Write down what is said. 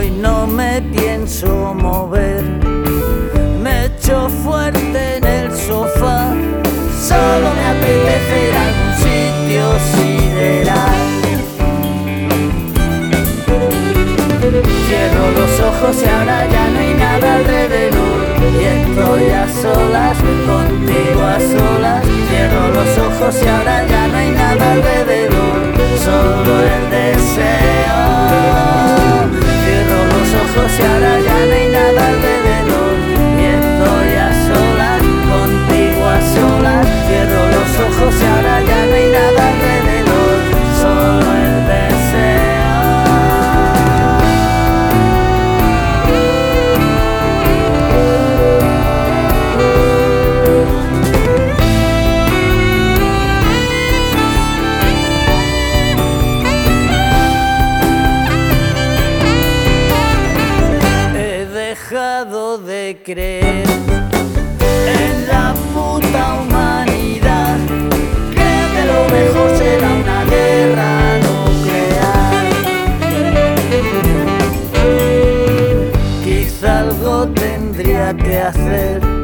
Hoy no me pienso mover, me echo fuerte en el sofá. Solo me apetece ir a algún sitio sideral. Cierro los ojos y ahora ya no hay nada alrededor, y estoy a solas, contigo a solas. Cierro los ojos y ahora ya no hay nada alrededor, solo el deseo. Cierro los ojos y ahora ya no hay nada alrededor, y estoy a solas, contigo a solas. Cierro los ojos y ahora ya no hay nada alrededor, solo el deseo. Dejado de creer en la puta humanidad. Creo que lo mejor será una guerra nuclear. Quizá algo tendría que hacer